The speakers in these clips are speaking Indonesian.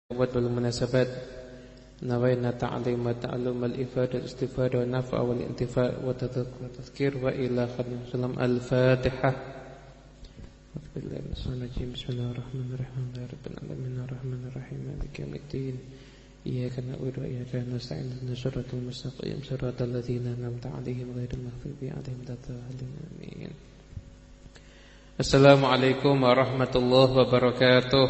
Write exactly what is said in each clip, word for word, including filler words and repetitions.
والمناسبات نوينا تعليم وتعلم الإفادة الاستفادة والنفع والانتفاع والتذكير وإلى خدمة السلام. الفاتحة. بسم الله الرحمن الرحيم يا رب العالمين الرحمن الرحيم مالك يوم الدين إياك نعبد وإياك نستعين اهدنا الصراط المستقيم صراط الذين أنعمت عليهم غير المغضوب عليهم ولا الضالين آمين. Assalamualaikum warahmatullahi wabarakatuh.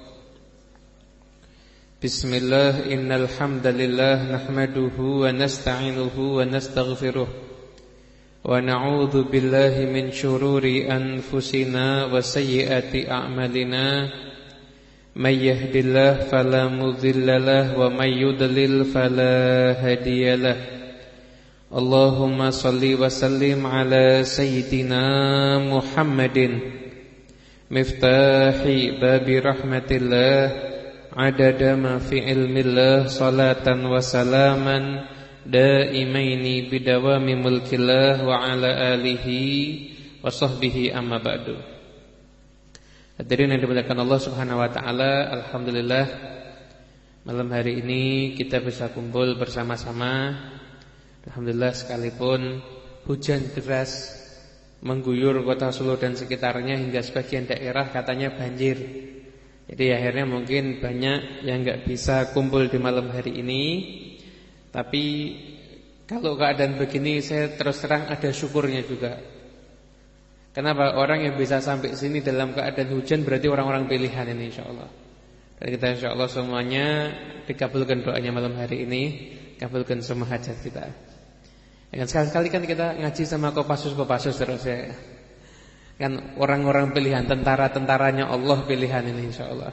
Bismillah, innal hamdalillah nahmaduhu wa nasta'inuhu wa nastaghfiruh wa na'udzu billahi min syururi anfusina wa sayyiati a'malina. May yahdihillahu fala mudhillalah wa may yudlil fala hadiyalah. Allahumma salli wa sallim ala sayyidina Muhammadin miftahi babi rahmatillah adada ma fi ilmillah salatan wa salaman daimaini bidawami mulkillah wa ala alihi wa sahbihi amma ba'du. Hadirin yang dimuliakan Allah Subhanahu wa taala, alhamdulillah malam hari ini kita bisa kumpul bersama-sama. Alhamdulillah, sekalipun hujan deras mengguyur kota Solo dan sekitarnya hingga sebagian daerah katanya banjir. Jadi akhirnya mungkin banyak yang enggak bisa kumpul di malam hari ini. Tapi kalau keadaan begini saya terus terang ada syukurnya juga. Kenapa? Orang yang bisa sampai sini dalam keadaan hujan berarti orang-orang pilihan ini insyaallah. Dan kita insyaallah semuanya dikabulkan doanya malam hari ini, kabulkan semua hajat kita. Ya kan, sekali-kali kan kita ngaji sama Kopassus-Kopassus terus ya. Kan orang-orang pilihan, tentara-tentaranya Allah pilihan ini insyaallah.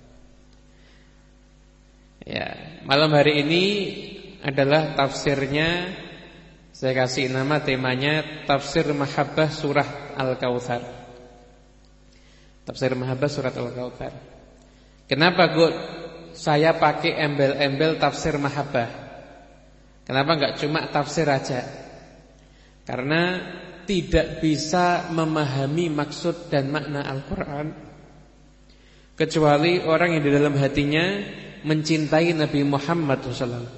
Ya, malam hari ini adalah tafsirnya, saya kasih nama temanya Tafsir Mahabbah Surah Al-Kautsar. Tafsir Mahabbah Surah Al-Kautsar. Kenapa kok saya pakai embel-embel tafsir Mahabbah? Kenapa enggak cuma tafsir aja? Karena tidak bisa memahami maksud dan makna Al-Quran kecuali orang yang di dalam hatinya mencintai Nabi Muhammad shallallahu alaihi wasallam.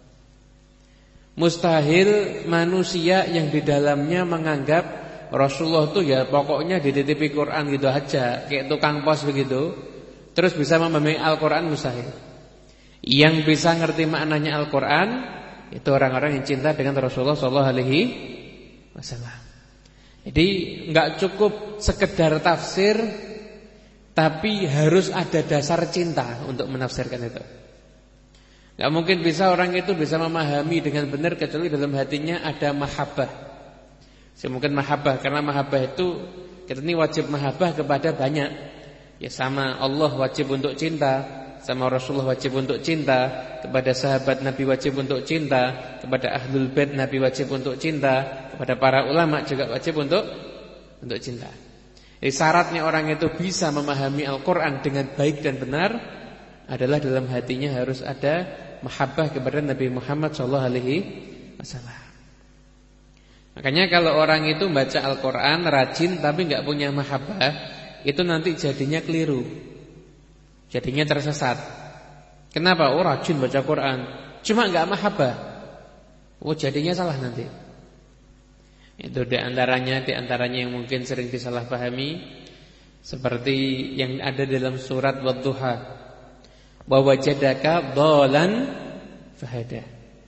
Mustahil manusia yang di dalamnya menganggap Rasulullah itu ya pokoknya dititipi Quran gitu aja, kayak tukang pos begitu, terus bisa memahami Al-Quran, mustahil. Yang bisa ngerti maknanya Al-Quran itu orang-orang yang cinta dengan Rasulullah shallallahu alaihi wasallam. Jadi enggak cukup sekedar tafsir, tapi harus ada dasar cinta untuk menafsirkan itu. Enggak mungkin bisa orang itu bisa memahami dengan benar kecuali dalam hatinya ada mahabbah. Mungkin mahabbah, karena mahabbah itu kita ini wajib mahabbah kepada banyak. Ya sama Allah wajib untuk cinta, sama Rasulullah wajib untuk cinta, kepada sahabat Nabi wajib untuk cinta, kepada ahlul bait Nabi wajib untuk cinta, kepada para ulama juga wajib untuk untuk cinta. Jadi syaratnya orang itu bisa memahami Al-Quran dengan baik dan benar adalah dalam hatinya harus ada mahabbah kepada Nabi Muhammad shallallahu alaihi wasallam. Makanya kalau orang itu baca Al-Quran rajin tapi enggak punya mahabbah, itu nanti jadinya keliru, jadinya tersesat. Kenapa? Oh rajin baca Quran, cuma enggak mahabbah, oh jadinya salah nanti. Itu diantaranya, diantaranya yang mungkin sering disalahpahami, seperti yang ada dalam surat Wadduha, wa wajadaka dhalan fahada.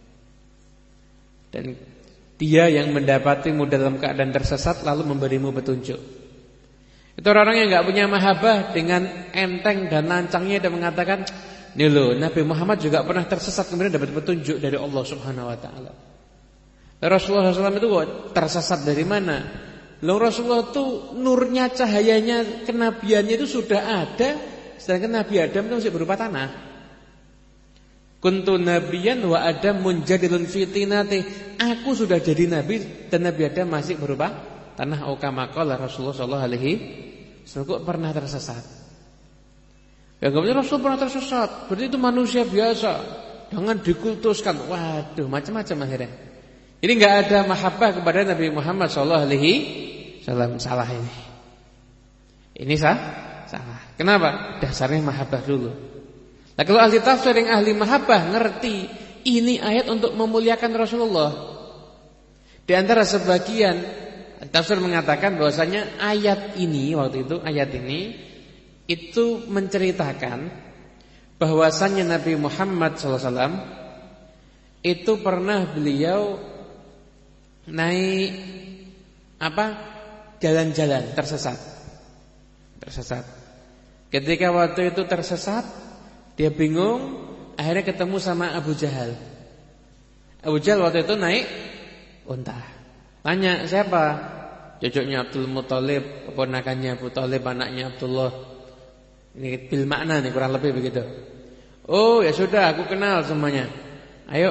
Dan dia yang mendapatimu dalam keadaan tersesat lalu memberimu petunjuk. Itu orang-orang yang enggak punya mahabbah, dengan enteng dan lancangnya dia mengatakan, nih loh, Nabi Muhammad juga pernah tersesat kemudian dapat petunjuk dari Allah Subhanahu wa taala. Rasulullah shallallahu alaihi wasallam itu kok tersesat dari mana? Loh, Rasulullah itu nurnya, cahayanya, kenabiannya itu sudah ada, sedangkan Nabi Adam itu masih berupa tanah. Kuntu nabiyan wa Adam munjadilun fitinati. Aku sudah jadi nabi dan Nabi Adam masih berupa tanah. Au kama qala Rasulullah shallallahu alaihi wasallam. Kok pernah tersesat? Ya enggak benar Rasul pernah tersesat, berarti itu manusia biasa, jangan dikultuskan. Waduh, macam-macam akhirnya. Jadi enggak ada mahabbah kepada Nabi Muhammad shallallahu alaihi wasallam. Salah ini. Ini sah? Salah. Kenapa? Dasarnya mahabbah dulu. Nah, kalau ahli tafsir yang ahli mahabbah ngerti ini ayat untuk memuliakan Rasulullah. Di antara sebagian tafsir mengatakan bahwasanya ayat ini waktu itu ayat ini itu menceritakan bahwasanya Nabi Muhammad shallallahu alaihi wasallam itu pernah beliau naik apa jalan-jalan tersesat, tersesat. Ketika waktu itu tersesat, dia bingung, akhirnya ketemu sama Abu Jahal. Abu Jahal waktu itu naik unta. Tanya siapa? Cucunya Abdul Muthalib, keponakannya Abu Thalib, anaknya Abdullah. Ini bil makna nih kurang lebih begitu. Oh ya sudah, aku kenal semuanya. Ayo,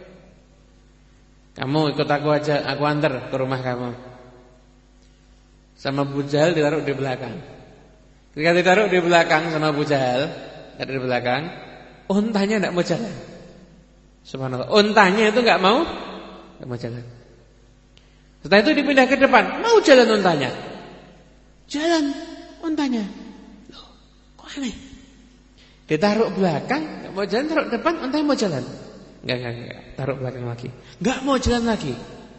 kamu ikut aku aja, aku antar ke rumah kamu. Sama Abu Jahal ditaruh di belakang. Ketika ditaruh di belakang sama Abu Jahal, ditaruh di belakang, untanya tidak mau jalan. Subhanallah, untanya itu nggak mau, nggak mau jalan. Setelah itu dipindah ke depan, mau jalan untanya, jalan untanya. Loh, kok aneh? Ditaruh belakang, nggak mau jalan, taruh depan, untanya mau jalan. Enggak, enggak, enggak, taruh belakang lagi, nggak mau jalan lagi.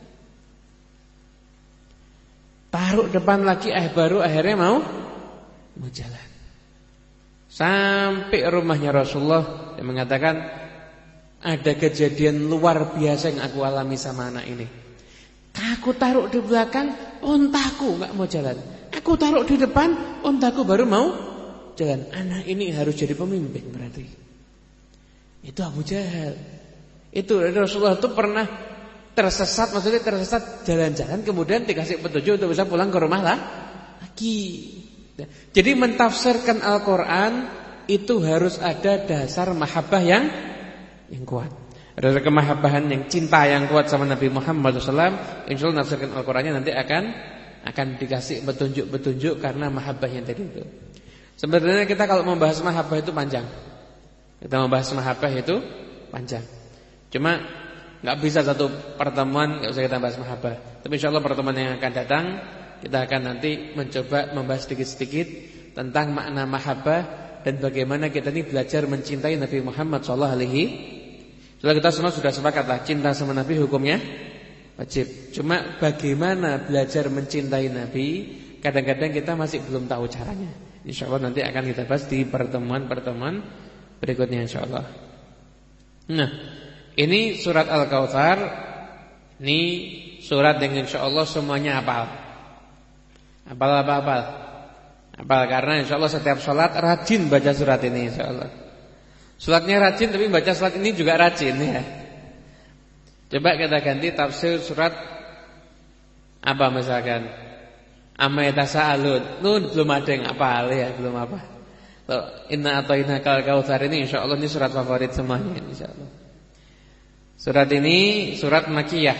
Taruh depan lagi, eh baru akhirnya mau mau jalan. Sampai rumahnya Rasulullah, yang mengatakan ada kejadian luar biasa yang aku alami sama anak ini. Aku taruh di belakang, untaku nggak mau jalan. Aku taruh di depan, untaku baru mau jalan. Anak ini harus jadi pemimpin berarti. Itu Abu Jahal. Itu Rasulullah itu pernah tersesat, maksudnya tersesat jalan-jalan, kemudian dikasih petunjuk untuk bisa pulang ke rumah lah lagi. Jadi mentafsirkan Al-Quran itu harus ada dasar mahabbah yang yang kuat. Ada kemahabbahan yang cinta yang kuat sama Nabi Muhammad shallallahu alaihi wasallam. Insyaallah menafsirkan Al-Qurannya nanti akan akan dikasih petunjuk-petunjuk karena mahabbahnya tadi itu. Sebenarnya kita kalau membahas mahabbah itu panjang. Kita membahas mahabbah itu panjang. Cuma nggak bisa satu pertemuan nggak usah kita bahas mahabbah. Tapi insyaallah pertemuan yang akan datang kita akan nanti mencoba membahas sedikit-sedikit tentang makna mahabbah dan bagaimana kita ini belajar mencintai Nabi Muhammad shallallahu alaihi wasallam. Kita semua sudah sepakat lah, cinta sama Nabi hukumnya wajib. Cuma bagaimana belajar mencintai Nabi, kadang-kadang kita masih belum tahu caranya. Insyaallah nanti akan kita bahas di pertemuan-pertemuan berikutnya insyaallah. Nah, ini surat Al-Kautsar. Ini surat yang insyaallah semuanya hafal. Hafal apa hafal? Hafal karena insyaallah setiap sholat rajin baca surat ini insyaallah. Sholatnya rajin tapi baca surat ini juga rajin ya. Coba kita ganti tafsir surat apa misalkan? Amma yatasaalun. Nun belum ada yang hafal ya, belum apa. Inna atainakal kautsar ini insyaallah ini surat favorit semuanya insyaallah. Surat ini surat Makkiyah.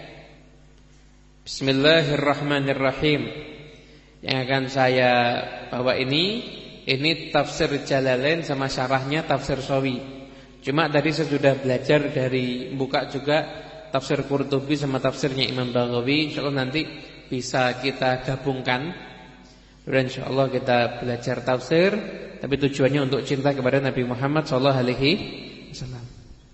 Bismillahirrahmanirrahim. Yang akan saya bawa ini ini tafsir Jalalain sama syarahnya tafsir Sawi. Cuma tadi saya sudah belajar dari buka juga tafsir Qurtubi sama tafsirnya Imam Baghawi. Insyaallah nanti bisa kita gabungkan. Dan insyaallah kita belajar tafsir, tapi tujuannya untuk cinta kepada Nabi Muhammad sallallahu alaihi wasallam.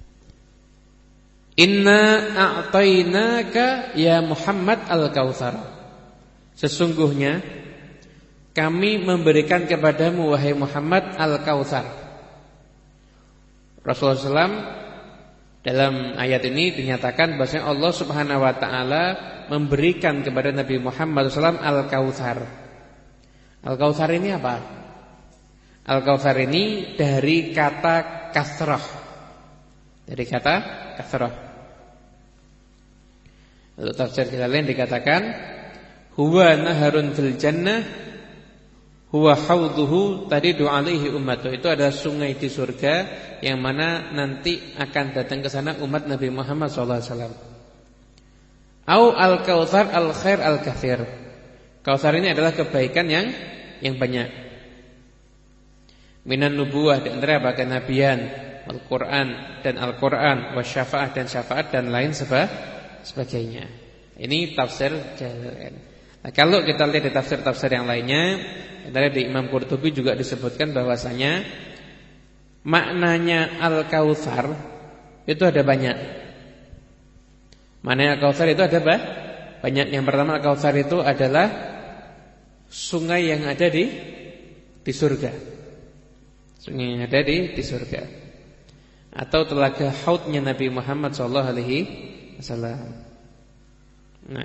Inna a'tainaka ya Muhammad al-Kautsar. Sesungguhnya kami memberikan kepadamu wahai Muhammad al-Kautsar. Rasulullah shallallahu alaihi wasallam dalam ayat ini dinyatakan bahwasanya Allah Subhanahu wa taala memberikan kepada Nabi Muhammad shallallahu alaihi wasallam al-Kautsar. Al-Kautsar ini apa? Al-Kautsar ini dari kata kasrah. Dari kata kasrah. Lalu tafsir kita lain dikatakan huwa naharun fil jannah huwa haudhuhu taridu alaihi ummatu. Itu adalah sungai di surga yang mana nanti akan datang ke sana umat Nabi Muhammad sallallahu alaihi wasallam. Au al-kautsar al-khair al-katsir. Kautsar ini adalah kebaikan yang yang banyak. Minan nubuwah di antara apa kenabian, Al-Qur'an dan Al-Qur'an, wasyafaah dan syafaat dan lain sebagainya. Ini tafsir Jalalain. Nah, kalau kita lihat di tafsir-tafsir yang lainnya, dari di Imam Qurtubi juga disebutkan bahwasanya maknanya Al-Kautsar itu ada banyak. Maknanya Al-Kautsar itu ada apa? Banyak. Yang pertama, Al-Kautsar itu adalah sungai yang ada di di surga. Sungai yang ada di di surga. Atau telaga haudnya Nabi Muhammad sallallahu alaihi wasallam. Nah,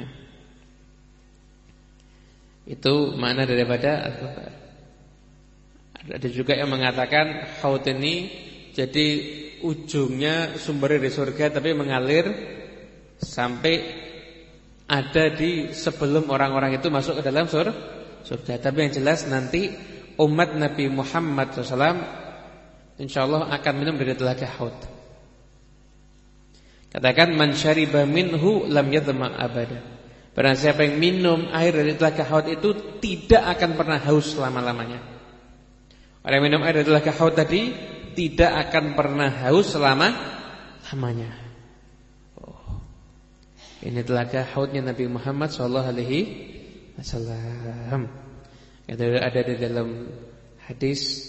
itu makna daripada Al-Kautsar. Ada juga yang mengatakan haud ini jadi ujungnya sumbernya di surga tapi mengalir sampai ada di sebelum orang-orang itu masuk ke dalam sur, surga. Tapi yang jelas nanti umat Nabi Muhammad shallallahu alaihi wasallam insyaallah akan minum dari telaga haud. Katakan man syariba minhu lam yadhma abada. Barang siapa yang minum air dari telaga haud itu tidak akan pernah haus selama-lamanya. Orang yang minum air dari telaga haud tadi tidak akan pernah haus selama-lamanya. Oh. Ini telaga haudnya Nabi Muhammad sallallahu alaihi wasallam. Ada ada di dalam hadis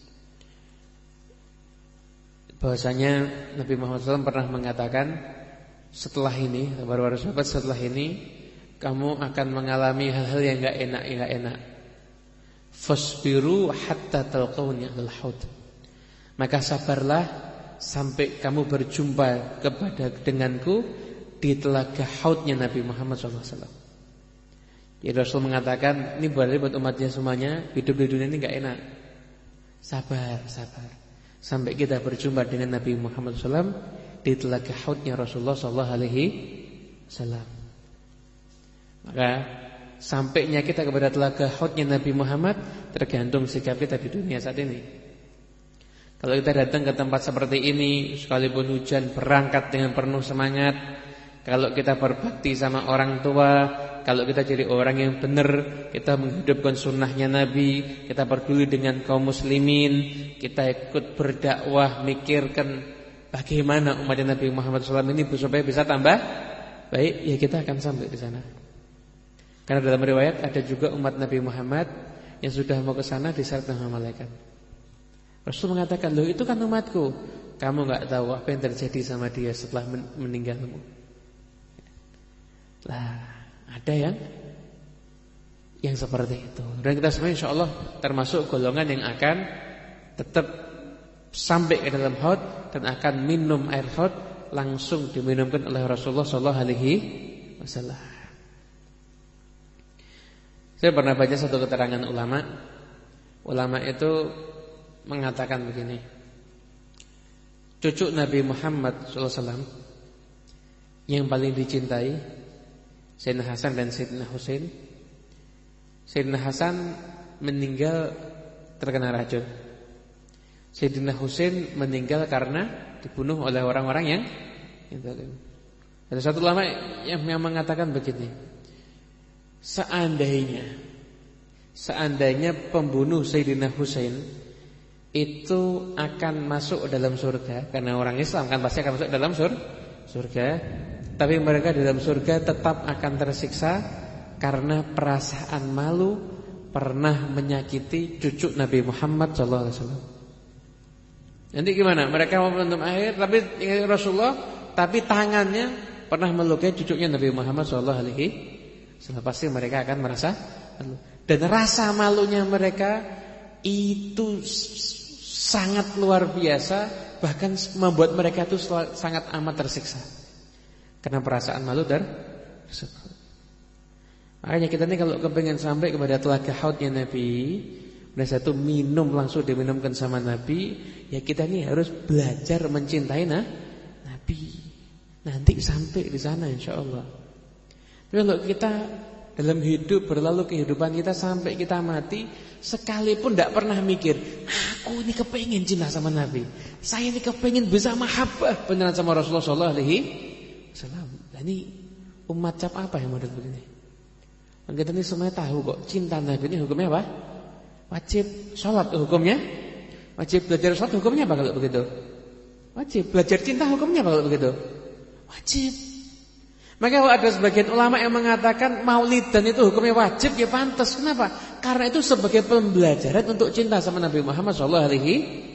bahwasanya Nabi Muhammad sallallahu alaihi wasallam pernah mengatakan, setelah ini, para sahabat, setelah ini kamu akan mengalami hal-hal yang enggak enak, enggak enak. Fasbiru hatta talqawni al haud. Maka sabarlah sampai kamu berjumpa kepada denganku di telaga haudnya Nabi Muhammad sallallahu alaihi wasallam. Jadi Rasul mengatakan, ini berarti buat umatnya semuanya, hidup di dunia ini enggak enak. Sabar, sabar sampai kita berjumpa dengan Nabi Muhammad sallallahu alaihi wasallam di telaga haudnya Rasulullah sallallahu alaihi wasallam. Maka sampainya kita kepada telaga haudnya Nabi Muhammad tergantung sikap kita di dunia saat ini. Kalau kita datang ke tempat seperti ini, sekalipun hujan, berangkat dengan penuh semangat. Kalau kita berbakti sama orang tua, kalau kita jadi orang yang benar, kita menghidupkan sunnahnya Nabi, kita peduli dengan kaum muslimin, kita ikut berdakwah, mikirkan bagaimana umatnya Nabi Muhammad sallallahu alaihi wasallam ini supaya bisa tambah baik, ya kita akan sampai di sana. Karena dalam riwayat ada juga umat Nabi Muhammad yang sudah mau ke sana diseret sama malaikat. Rasul mengatakan, loh itu kan umatku. Kamu enggak tahu apa yang terjadi sama dia setelah meninggalmu. Lah, ada yang yang seperti itu. Dan kita semua insyaallah termasuk golongan yang akan tetap sampai ke dalam haud dan akan minum air haud langsung diminumkan oleh Rasulullah sallallahu alaihi wasallam. Saya pernah baca satu keterangan ulama. Ulama itu mengatakan begini, cucu Nabi Muhammad sallallahu alaihi wasallam yang paling dicintai Sayyidina Hasan dan Sayyidina Husain. Sayyidina Hasan meninggal terkena racun. Sayyidina Husain meninggal karena dibunuh oleh orang-orang yang yang zalim. Ada satu ulama yang, yang mengatakan begini, Seandainya Seandainya pembunuh Sayyidina Husain itu akan masuk dalam surga, karena orang Islam kan pasti akan masuk dalam sur, surga, tapi mereka di dalam surga tetap akan tersiksa karena perasaan malu pernah menyakiti cucu Nabi Muhammad sallallahu alaihi wasallam. Nanti gimana? Mereka mau minum air tapi ingat Rasulullah, tapi tangannya pernah melukai cucunya Nabi Muhammad sallallahu alaihi wasallam. Pasti mereka akan merasa malu. Dan rasa malunya mereka itu sangat luar biasa, bahkan membuat mereka itu sangat amat tersiksa karena perasaan malu tersebut. Makanya kita ini kalau kepengen sampai kepada telaga haudnya Nabi, pada saat itu minum langsung diminumkan sama Nabi, ya kita ini harus belajar mencintai nah, Nabi. Nanti sampai di sana insyaallah. Tapi kalau kita dalam hidup berlalu kehidupan kita sampai kita mati, sekalipun tidak pernah mikir, aku ini kepengen cinta sama Nabi, saya ini kepengen bisa mahabbah beneran sama Rasulullah sallallahu alaihi wasallam. Nah, ini umat cap apa yang model begini? Dan kita ini semuanya tahu kok cinta Nabi ini hukumnya apa? Wajib sholat hukumnya, wajib belajar sholat hukumnya apa kalau begitu? Wajib belajar cinta hukumnya apa kalau begitu? Wajib. Maka kalau ada sebagian ulama yang mengatakan maulidan itu hukumnya wajib, ya pantas. Kenapa? Karena itu sebagai pembelajaran untuk cinta sama Nabi Muhammad sallallahu alaihi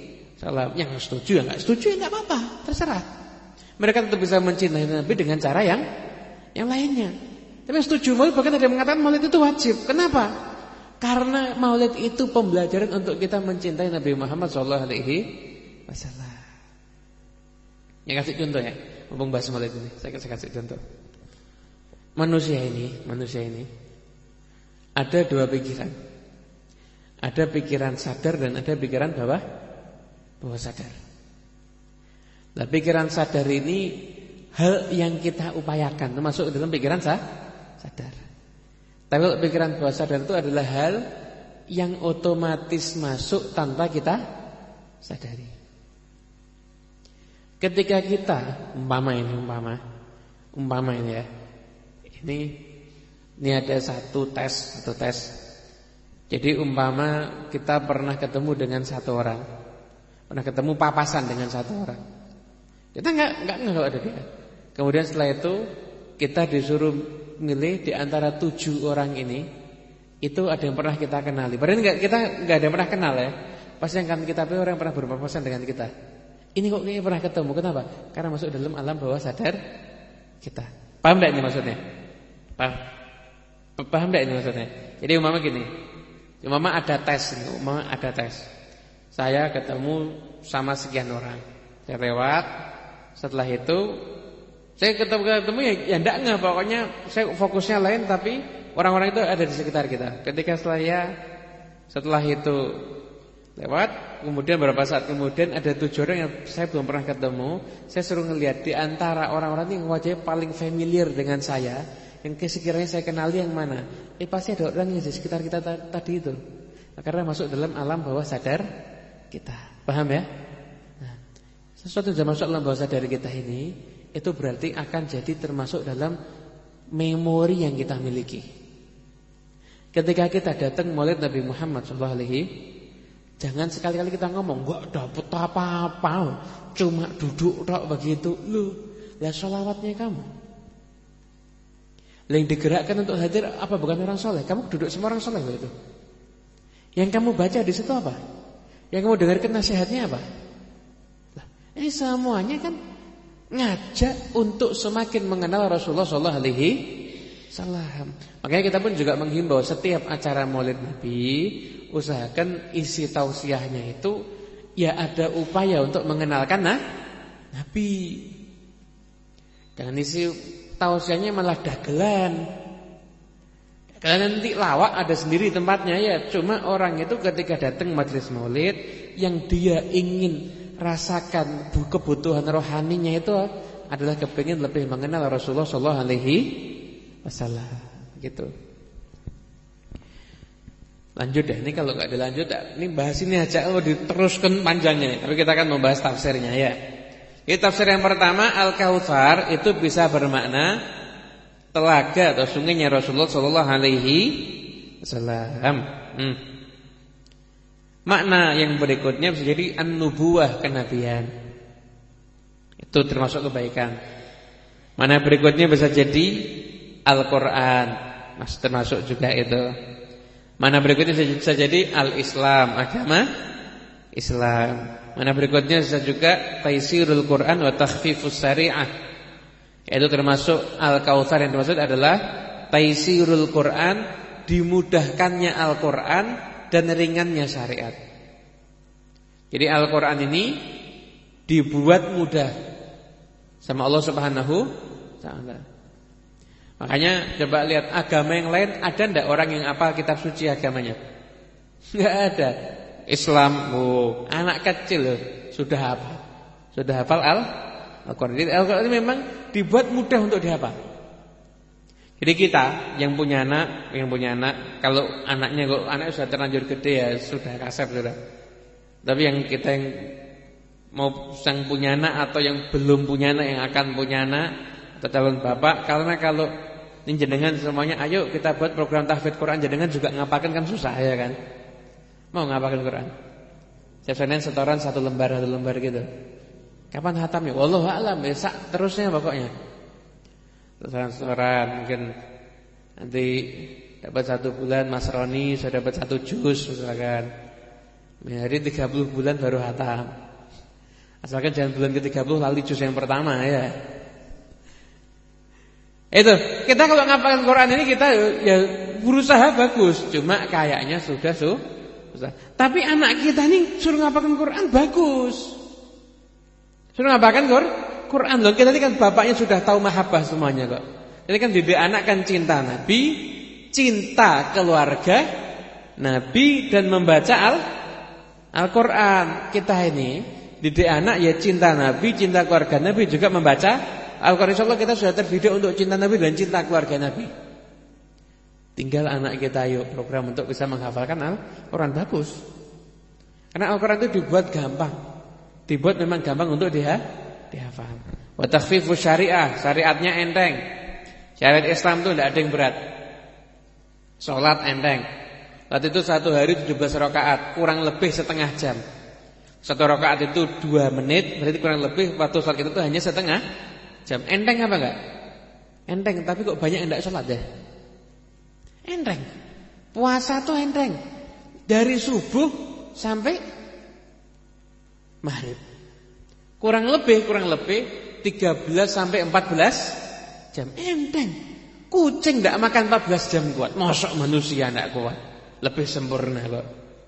Salam. Yang setuju ya enggak setuju ya enggak apa-apa, terserah. Mereka tetap bisa mencintai Nabi dengan cara yang yang lainnya. Tapi setuju Maulid, bahkan ada yang mengatakan Maulid itu wajib. Kenapa? Karena Maulid itu pembelajaran untuk kita mencintai Nabi Muhammad shallallahu alaihi wasallam. Yang kasih contoh ya, mumpung bahas Maulid ini, saya kasih contoh. Manusia ini, manusia ini ada dua pikiran. Ada pikiran sadar dan ada pikiran bawah bawah sadar. Nah, pikiran sadar ini hal yang kita upayakan, termasuk dalam pikiran sah, sadar. Tapi kalau pikiran bawah sadar itu adalah hal yang otomatis masuk tanpa kita sadari. Ketika kita umpama ini umpama umpama ini ya. Ini ini ada satu tes, satu tes. Jadi umpama kita pernah ketemu dengan satu orang. Pernah ketemu papasan dengan satu orang. Kita enggak enggak enggak ada dia. Kemudian setelah itu kita disuruh milih di antara tujuh orang ini, itu ada yang pernah kita kenali. Padahal enggak, kita enggak ada yang pernah kenal ya. Pasti yang akan kita pilih orang yang pernah berpapasan dengan kita. Ini kok kayaknya pernah ketemu. Kenapa? Karena masuk dalam alam bawah sadar kita. Paham enggak ini maksudnya? Paham? Paham enggak ini maksudnya? Jadi umpama gini. Umpama ada tes ini, umpama ada tes. Saya ketemu sama sekian orang. Saya lewat. Setelah itu saya ketemu-ketemu ya, ya enggak enggak, pokoknya saya fokusnya lain, tapi orang-orang itu ada di sekitar kita. Ketika saya setelah itu lewat, kemudian beberapa saat kemudian ada tujuh orang yang saya belum pernah ketemu. Saya suruh ngelihat di antara orang-orang yang wajahnya paling familiar dengan saya, yang sekiranya saya kenali yang mana. Eh pasti ada orang yang di sekitar kita tadi itu. Nah, karena masuk dalam alam bawah sadar kita. Paham ya? Nah, sesuatu yang masuk dalam bawah sadar kita ini, itu berarti akan jadi termasuk dalam memori yang kita miliki. Ketika kita datang maulid Nabi Muhammad shallallahu alaihi wasallam, jangan sekali-kali kita ngomong enggak dapat apa-apa, cuma duduk tok begitu. Loh, lah sholawatnya kamu. Yang digerakkan untuk hadir apa bukan orang soleh? Kamu duduk sama orang soleh itu. Yang kamu baca di situ apa? Yang kamu dengarkan nasihatnya apa? Lah, ini semuanya kan ngajak untuk semakin mengenal Rasulullah shallallahu alaihi wasallam. Makanya kita pun juga menghimbau setiap acara Maulid Nabi, usahakan isi tausiahnya itu ya ada upaya untuk mengenalkan nah, Nabi. Jangan isi tausiahnya malah dagelan. Karena nanti lawak ada sendiri tempatnya ya. Cuma orang itu ketika datang majelis Maulid, yang dia ingin rasakan kebutuhan rohaninya itu adalah kepingin lebih mengenal Rasulullah shallallahu alaihi wasallam. Gitu. Lanjut deh, ini kalau nggak dilanjut, ini bahas ini aja, oh diteruskan panjangnya. Tapi kita akan membahas tafsirnya ya. Ini tafsir yang pertama, Al-Kautsar itu bisa bermakna telaga atau sungainya Rasulullah shallallahu alaihi wasallam. Hmm. Makna yang berikutnya bisa jadi an-nubuwah, kenabian. Itu termasuk kebaikan. Makna berikutnya bisa jadi Al-Quran, masih termasuk juga itu. Makna berikutnya bisa jadi Al-Islam, agama Islam. Makna berikutnya bisa juga Taisirul Quran wa Takhfifus Syariah. Itu termasuk Al-Kautsar, yang dimaksud adalah Taisirul Quran, dimudahkannya Al-Quran dan ringannya syariat. Jadi Al-Quran ini dibuat mudah sama Allah Subhanahu wa taala. Makanya coba lihat agama yang lain, ada enggak orang yang hafal kitab suci agamanya? Enggak ada. Islam, oh, anak kecil loh, sudah hafal. Sudah hafal Al-Quran. Jadi Al-Quran ini memang dibuat mudah untuk dihafal. Jadi kita yang punya anak, yang punya anak, kalau anaknya kalau anaknya sudah terlanjur gede ya sudah kasep sudah. Tapi yang kita yang mau sang punya anak atau yang belum punya anak, yang akan punya anak atau calon bapak, karena kalau ini jenengan semuanya, ayo kita buat program tahfidz Quran, jenengan juga ngapalkan kan susah ya kan? Mau ngapalkan Quran? Setiap Senin setoran satu lembar satu lembar gitu. Kapan hatamnya? Wallahu a'lam, ya terusnya pokoknya. Setoran mungkin nanti dapat satu bulan Mas Roni sudah dapat satu juz misalkan. Jadi tiga puluh bulan baru hatam. Asalkan jangan bulan ke tiga puluh lali juz yang pertama ya. Itu, kita kalau ngapalin Quran ini kita ya berusaha bagus, cuma kayaknya sudah su, susah. Tapi anak kita nih suruh ngapalin Quran bagus. Suruh ngapalin Quran loh. Kita ini kan bapaknya sudah tahu mahabbah semuanya kok. Ini kan didik anak kan cinta Nabi, cinta keluarga Nabi dan membaca Al Al-Quran. Kita ini didik anak ya cinta Nabi, cinta keluarga Nabi, juga membaca Al-Quran. Insyaallah kita sudah terdidik untuk cinta Nabi dan cinta keluarga Nabi. Tinggal anak kita yuk program untuk bisa menghafalkan Al-Quran bagus. Karena Al-Quran itu dibuat gampang. Dibuat memang gampang untuk dia dihafal. Wa takhfifu syariah, syariatnya enteng. Syariat Islam itu tidak ada yang berat. Sholat enteng. Salat itu satu hari tujuh belas rakaat, kurang lebih setengah jam. Satu rakaat itu dua menit, berarti kurang lebih waktu sholat kita itu hanya setengah jam. Enteng apa enggak? Enteng, tapi kok banyak yang tidak sholat deh. Enteng. Puasa tuh enteng. Dari subuh sampai maghrib. Kurang lebih, kurang lebih tiga belas sampai empat belas jam. Enteng. Kucing tidak makan empat belas jam kuat. Mosok manusia tidak kuat. Lebih sempurna kok.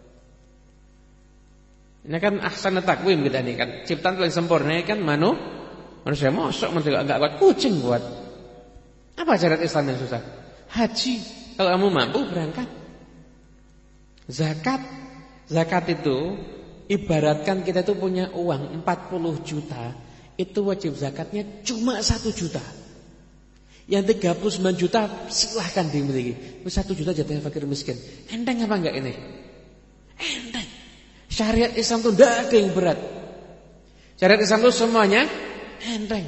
Ini kan ahsan takwim kita ini kan. Ciptaan paling sempurna kan manu manusia. Mosok manusia enggak kuat, kucing kuat. Apa syariat Islam yang susah? Haji. Kalau kamu mampu berangkat. Zakat. Zakat itu ibaratkan kita itu punya uang empat puluh juta, itu wajib zakatnya cuma satu juta. Yang tiga puluh sembilan juta silahkan dimiliki. satu juta jatahnya fakir miskin. Enteng apa enggak ini? Enteng. Syariat Islam itu tidak ada yang berat. Syariat Islam itu semuanya enteng.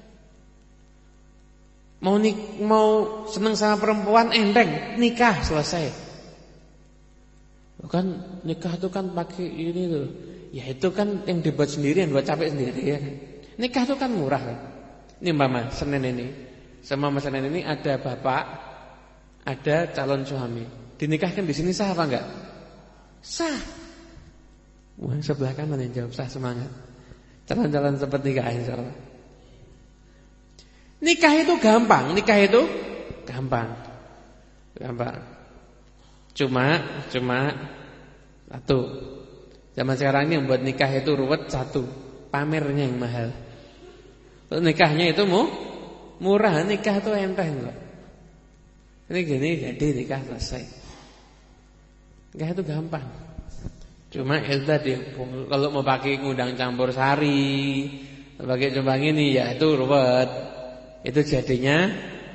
Mau nik, mau senang sama perempuan enteng, nikah selesai. Bukan nikah itu kan pakai ini tuh. Ya itu kan yang dibuat sendiri, yang buat capek sendiri ya. Nikah itu kan murah kan. Ini mama Senin ini. Sama Mas Senin ini ada bapak, ada calon suami. Dinikahkan di sini sah apa enggak? Sah. Wah, sebelah kanan yang jawab sah, semangat. Calon-calon seperti nikah insyaallah. Nikah itu gampang, nikah itu gampang. Gampang. Cuma cuma satu. Zaman sekarang ini yang buat nikah itu ruwet satu, pamernya yang mahal. Nikahnya itu mu, murah, nikah itu enteng kok. Ini gini jadi nikah selesai. Nikah itu gampang. Cuma itu tadi kalau mau pakai ngundang campur sari, pakai combang ini ya itu ruwet. Itu jadinya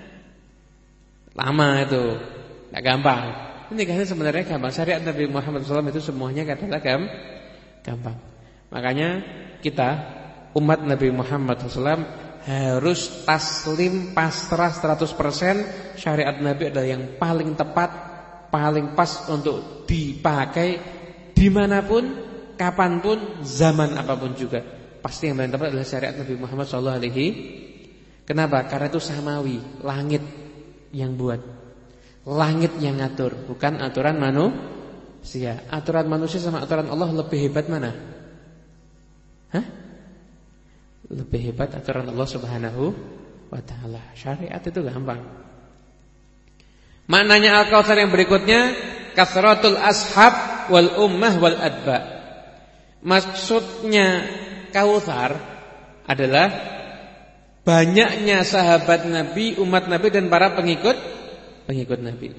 lama itu, enggak gampang. Ini nikahnya sebenarnya gampang. Syariat Nabi Muhammad shallallahu alaihi wasallam itu semuanya adalah gampang. Makanya kita umat Nabi Muhammad shallallahu alaihi wasallam harus taslim pasrah seratus persen. Syariat Nabi adalah yang paling tepat, paling pas untuk dipakai dimanapun, kapanpun, zaman apapun juga. Pasti yang paling tepat adalah syariat Nabi Muhammad shallallahu alaihi wasallam. Kenapa? Karena itu samawi, langit yang buat, langit yang ngatur, bukan aturan manusia. Aturan manusia sama aturan Allah lebih hebat mana? Hah? Lebih hebat aturan Allah Subhanahu wa taala. Syariat itu gampang. Maknanya Al-Kautsar yang berikutnya, kasratul ashab wal ummah wal adba. Maksudnya Kautsar adalah banyaknya sahabat Nabi, umat Nabi dan para pengikut pengikut Nabi.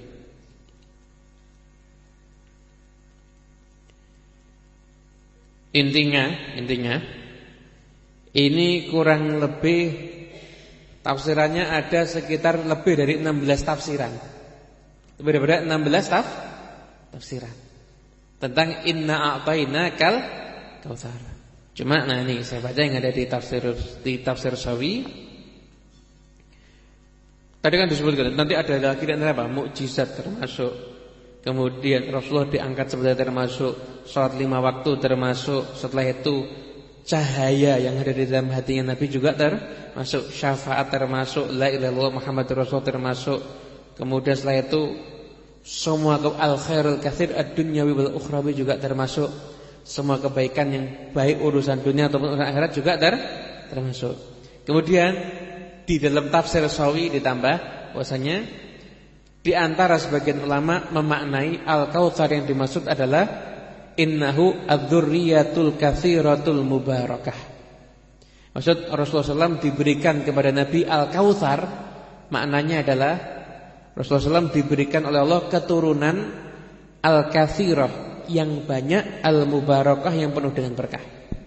Intinya, intinya ini kurang lebih tafsirannya ada sekitar lebih dari enam belas tafsiran. Lebih dari enam belas taf, tafsiran tentang inna a'tainakal kautsar. Cuma nah ini saya baca yang ada di tafsir di tafsir Sawi. Tadi kan disebutkan nanti ada lagi apa? Mukjizat termasuk. Kemudian Rasulullah diangkat sebagai termasuk, salat lima waktu termasuk, setelah itu cahaya yang ada di dalam hatinya Nabi juga termasuk, syafaat termasuk, la ilaha illallah Muhammadur Rasul termasuk. Kemudian setelah itu semua al khairul katsir ad-dunyawi wal ukhrawi juga termasuk. Semua kebaikan yang baik urusan dunia ataupun urusan akhirat juga ter termasuk. Kemudian di dalam tafsir Sawi ditambah bahwasanya di antara sebagian ulama memaknai Al-Kautsar yang dimaksud adalah innahu adzurriyatul katsiratul mubarakah. Maksud Rasulullah shallallahu alaihi wasallam diberikan kepada Nabi Al-Kautsar, maknanya adalah Rasulullah shallallahu alaihi wasallam diberikan oleh Allah keturunan al-katsirah yang banyak, al-mubarakah yang penuh dengan berkah.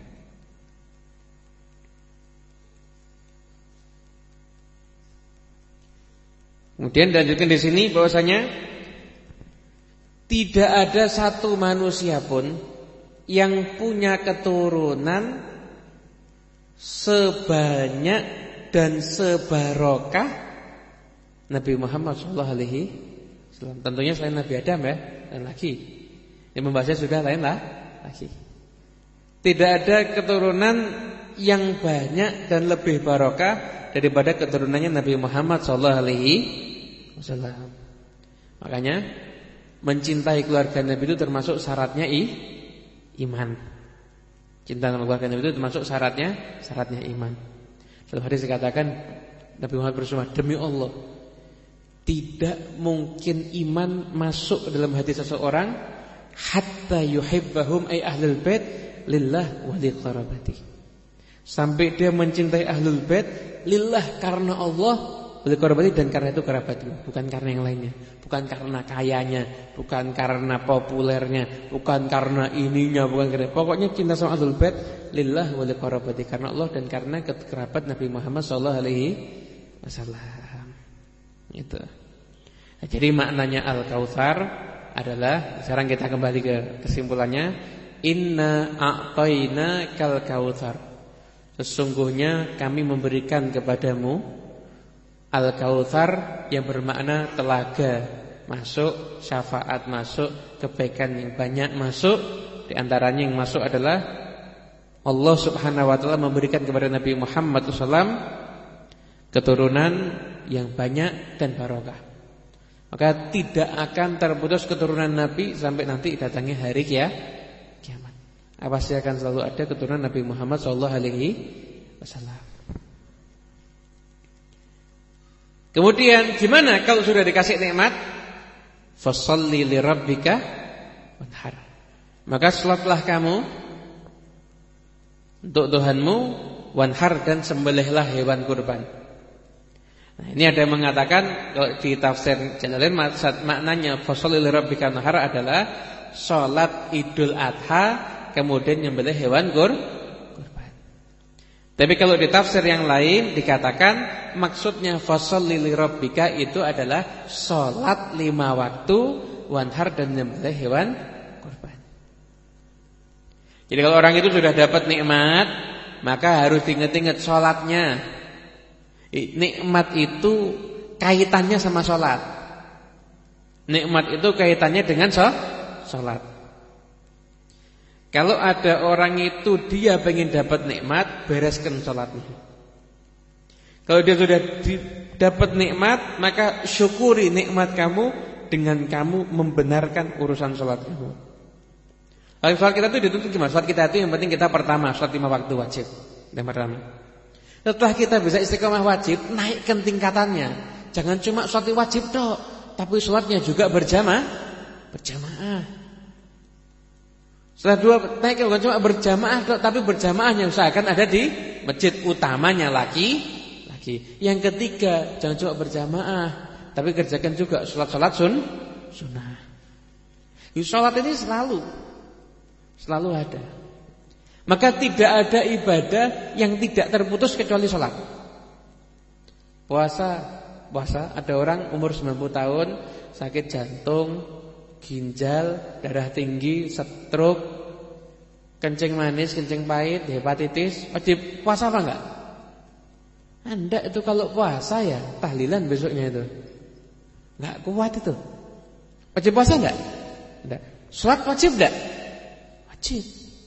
Kemudian dilanjutkan di sini bahwasanya tidak ada satu manusia pun yang punya keturunan sebanyak dan sebarokah Nabi Muhammad shallallahu alaihi wasallam. Tentunya selain Nabi Adam ya, dan lagi. Ini membahasnya sudah lain lah lagi. Tidak ada keturunan yang banyak dan lebih barokah daripada keturunannya Nabi Muhammad shallallahu alaihi wasallam. Makanya mencintai keluarga Nabi itu termasuk syaratnya i, iman. Cinta sama keluarga Nabi itu termasuk syaratnya syaratnya iman. Dalam hadis dikatakan Nabi Muhammad bersumpah, demi Allah, tidak mungkin iman masuk dalam hati seseorang hatta yuhibbahum ay ahlul bait lillah wa liqarabati. Sampai dia mencintai ahlul bait lillah karena Allah, wa liqarabati dan karena itu kerabatnya, bukan karena yang lainnya, bukan karena kayanya, bukan karena populernya, bukan karena ininya, bukan karena, pokoknya cinta sama ahlul bait lillah wa liqarabati, karena Allah dan karena kerabat Nabi Muhammad sallallahu alaihi wasallam. Itu. Nah, jadi maknanya Al-Kautsar adalah, sekarang kita kembali ke kesimpulannya, inna a'tayna kal kautsar. Sesungguhnya kami memberikan kepadamu Al-Kautsar yang bermakna telaga masuk, syafaat masuk, kebaikan yang banyak masuk. Di antaranya yang masuk adalah Allah Subhanahu wa taala memberikan kepada Nabi Muhammad shallallahu alaihi wasallam keturunan yang banyak dan barokah. Maka tidak akan terputus keturunan Nabi sampai nanti datangnya hari ya, kiamat. Pasti akan selalu ada keturunan Nabi Muhammad shallallahu alaihi wasallam. Kemudian gimana kalau sudah dikasih nikmat? Fasholli lirabbika wanhar. Maka salatlah kamu untuk Tuhanmu, wanhar dan sembelihlah hewan kurban. Nah, ini ada yang mengatakan kalau di tafsir Jalalain maknanya fasholli lirabbika wanhar adalah salat Idul Adha kemudian nyembelih hewan kur, kurban. Tapi kalau di tafsir yang lain dikatakan maksudnya fasholli lirabbika itu adalah salat lima waktu, wanhar dan nyembelih hewan kurban. Jadi kalau orang itu sudah dapat nikmat, maka harus diingat-ingat salatnya. Nikmat itu kaitannya sama salat. Nikmat itu kaitannya dengan salat. Kalau ada orang itu dia pengen dapat nikmat, bereskan salatnya. Kalau dia sudah dapat nikmat, maka syukuri nikmat kamu dengan kamu membenarkan urusan salat kamu. Lalu salat kita itu dituntut gimana? Salat kita itu yang penting kita pertama salat lima waktu wajib. Yang pertama. Setelah kita bisa istiqomah wajib, naikkan tingkatannya. Jangan cuma salat wajib tok, tapi salatnya juga berjamaah, berjamaah. Setelah dua naik bukan cuma berjamaah tok, tapi berjamaahnya usahakan ada di masjid utamanya laki laki. Yang ketiga, jangan cuma berjamaah, tapi kerjakan juga salat-salat sun sunnah. Salat ini selalu selalu ada. Maka tidak ada ibadah yang tidak terputus kecuali sholat. Puasa, puasa. Ada orang umur sembilan puluh tahun, sakit jantung, ginjal, darah tinggi, stroke, kencing manis, kencing pahit, hepatitis. Wajib puasa apa enggak? Anda itu kalau puasa ya tahlilan besoknya itu. Enggak kuat itu. Wajib puasa enggak? Enggak. Sholat wajib enggak? Wajib.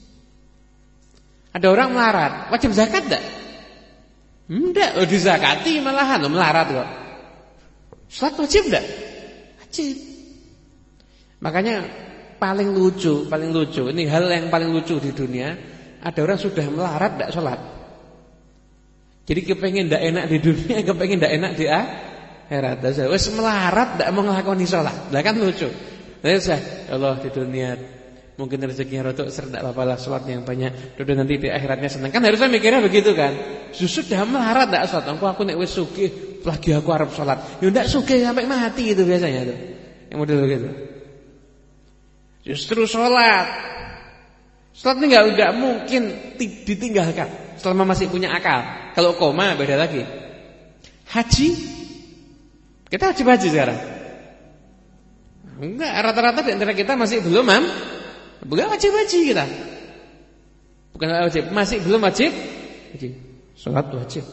Ada orang melarat, wajib zakat enggak? Enggak, oh dizakati malahan, oh, melarat kok. Salat wajib enggak? Wajib. Makanya paling lucu, paling lucu. Ini hal yang paling lucu di dunia. Ada orang sudah melarat tidak sholat. Jadi kepengen tidak enak di dunia, kepengen tidak enak di akhirat. Wes melarat tidak mau ngelakoni sholat. Lah kan lucu. Terus ya Allah di dunia mungkin rezekinya rotok serta apa-apa lah sholat yang banyak. Udah nanti di akhiratnya senang. Kan harusnya mikirnya begitu kan. Sudah melarat tidak sholat. Aku aku nek wes sugih lagi aku harap sholat. Ya tidak sugih sampai mati itu biasanya tuh. Yang model begitu. Justru sholat. Sholat ini nggak nggak mungkin ditinggalkan selama masih punya akal. Kalau koma beda lagi. Haji, kita wajib-haji sekarang. Enggak, rata-rata di antara kita masih belum am, bukan wajib-haji kita. Bukan wajib, masih belum wajib. Haji, sholat wajib.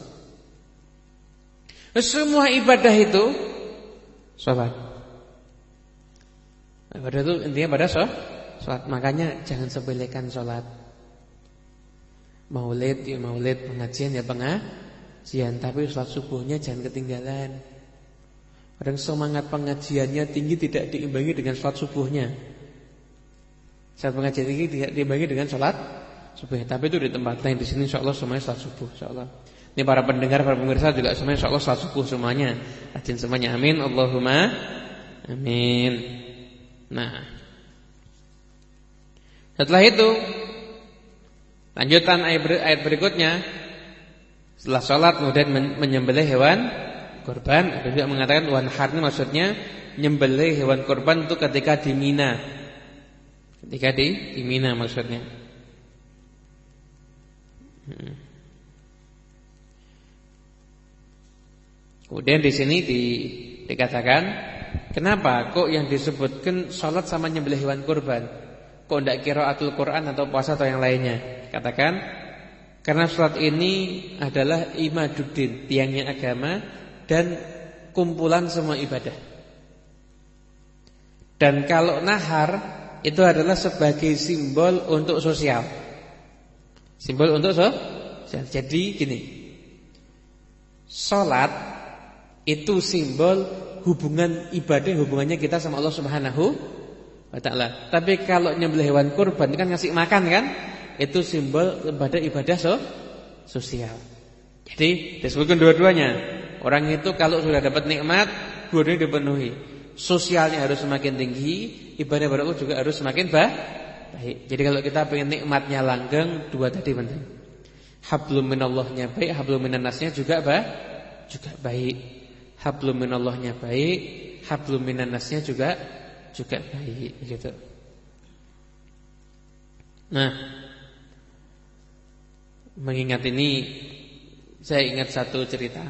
Semua ibadah itu sholat. Ibadah itu intinya pada sholat. Sholat, makanya jangan sepelekan sholat. Maulid ya maulid, pengajian ya pengajian, tapi sholat subuhnya jangan ketinggalan. Kadang semangat pengajiannya tinggi tidak diimbangi dengan sholat subuhnya. Sholat pengajian tinggi tidak diimbangi dengan sholat subuhnya. Tapi itu di tempat lain. Di sini insya Allah semuanya sholat subuh, insya Allah. Ini para pendengar, para pemirsa juga semuanya insya Allah sholat subuh semuanya. Rajin semuanya, amin. Allahumma amin. Nah, setelah itu lanjutan ayat berikutnya, setelah sholat kemudian menyembelih hewan kurban. Ada juga mengatakan wanhar ini maksudnya menyembelih hewan kurban itu ketika di Mina. Ketika di, di Mina maksudnya. Hmm. Kemudian di sini di, dikatakan kenapa kok yang disebutkan sholat sama menyembelih hewan kurban? Kok tidak qiraatul Quran atau puasa atau yang lainnya? Katakan karena sholat ini adalah imaduddin, tiangnya agama dan kumpulan semua ibadah. Dan kalau nahar itu adalah sebagai simbol untuk sosial. Simbol untuk sosial. Jadi gini, sholat itu simbol hubungan ibadah, hubungannya kita sama Allah Subhanahu wa ta'ala. Tapi kalau nyembelih hewan kurban itu kan ngasih makan kan, itu simbol pada ibadah so, sosial. Jadi disebutkan dua-duanya. Orang itu kalau sudah dapat nikmat, dua-duanya dipenuhi. Sosialnya harus semakin tinggi, ibadah pada Allah juga harus semakin baik. Jadi kalau kita pengen nikmatnya langgeng, dua tadi penting. Hablum minallahnya baik, hablum minannasnya juga baik, juga baik. Hablum minallahnya baik, hablum minannasnya juga juga baik gitu. Nah, mengingat ini saya ingat satu cerita.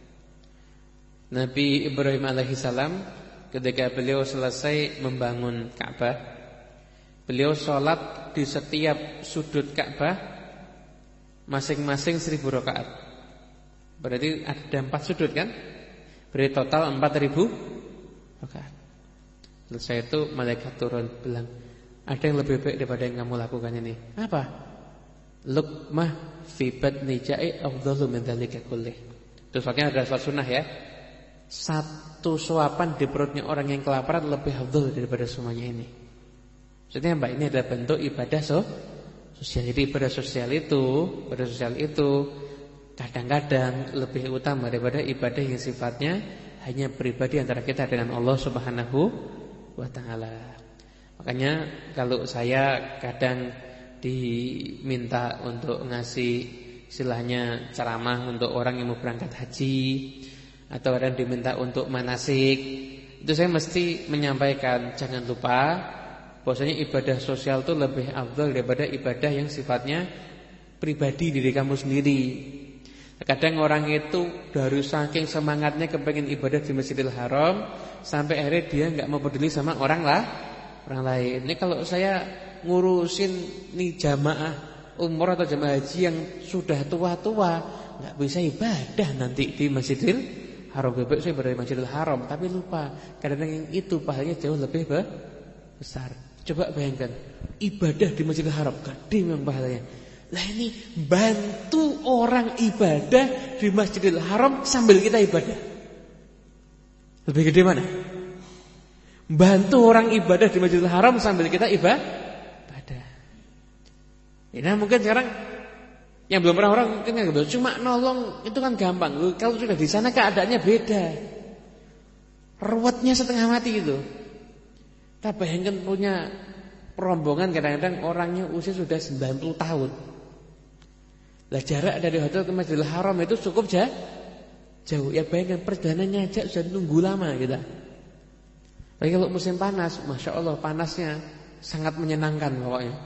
Nabi Ibrahim alaihissalam ketika beliau selesai membangun Ka'bah, beliau sholat di setiap sudut Ka'bah masing-masing seribu rakaat. Berarti ada empat sudut kan? Berarti total empat ribu rakaat. Selesai itu malaikat turun bilang, ada yang lebih baik daripada yang kamu lakukan ini. Apa? Luqmah fi batni ja'i afdalu min dzalika kullih. Itu soalnya ada suatu sunnah ya. Satu suapan di perutnya orang yang kelaparan lebih afdal daripada semuanya ini. Maksudnya Mbak, ini adalah bentuk ibadah so, sosial. Jadi ibadah sosial itu, ibadah sosial itu kadang-kadang lebih utama daripada ibadah yang sifatnya hanya pribadi antara kita dengan Allah Subhanahu wa ta'ala. Makanya kalau saya kadang diminta untuk ngasih istilahnya ceramah untuk orang yang mau berangkat haji, atau kadang diminta untuk manasik, itu saya mesti menyampaikan jangan lupa bahwasanya ibadah sosial itu lebih afdal daripada ibadah yang sifatnya pribadi diri kamu sendiri. Kadang orang itu dari saking semangatnya kepengen ibadah di Masjidil Haram sampai akhirnya dia nggak mau peduli sama orang lah, orang lain. Ini kalau saya ngurusin nih jamaah umroh atau jamaah haji yang sudah tua-tua, nggak bisa ibadah nanti di Masjidil Haram. Bebek saya ibadah di Masjidil Haram, tapi lupa kadang-kadang yang itu pahalanya jauh lebih besar. Coba bayangkan ibadah di Masjidil Haram, gede memang pahalanya. Lah ini bantu orang ibadah di Masjidil Haram sambil kita ibadah, lebih gede mana? Bantu orang ibadah di Masjidil Haram sambil kita ibadah. Nah mungkin sekarang yang belum pernah orang mungkin nggak cuma nolong itu kan gampang. Kalau sudah di sana keadaannya beda. Ruwetnya setengah mati itu. Kita bayangkan punya rombongan kadang-kadang orangnya usia sudah sembilan puluh tahun. Lah jarak dari hotel ke Masjidil Haram itu cukup jauh. Jauh. Ya bayangkan perjalanannya aja sudah nunggu lama kita. Tapi kalau musim panas, Masya Allah panasnya sangat menyenangkan pokoknya.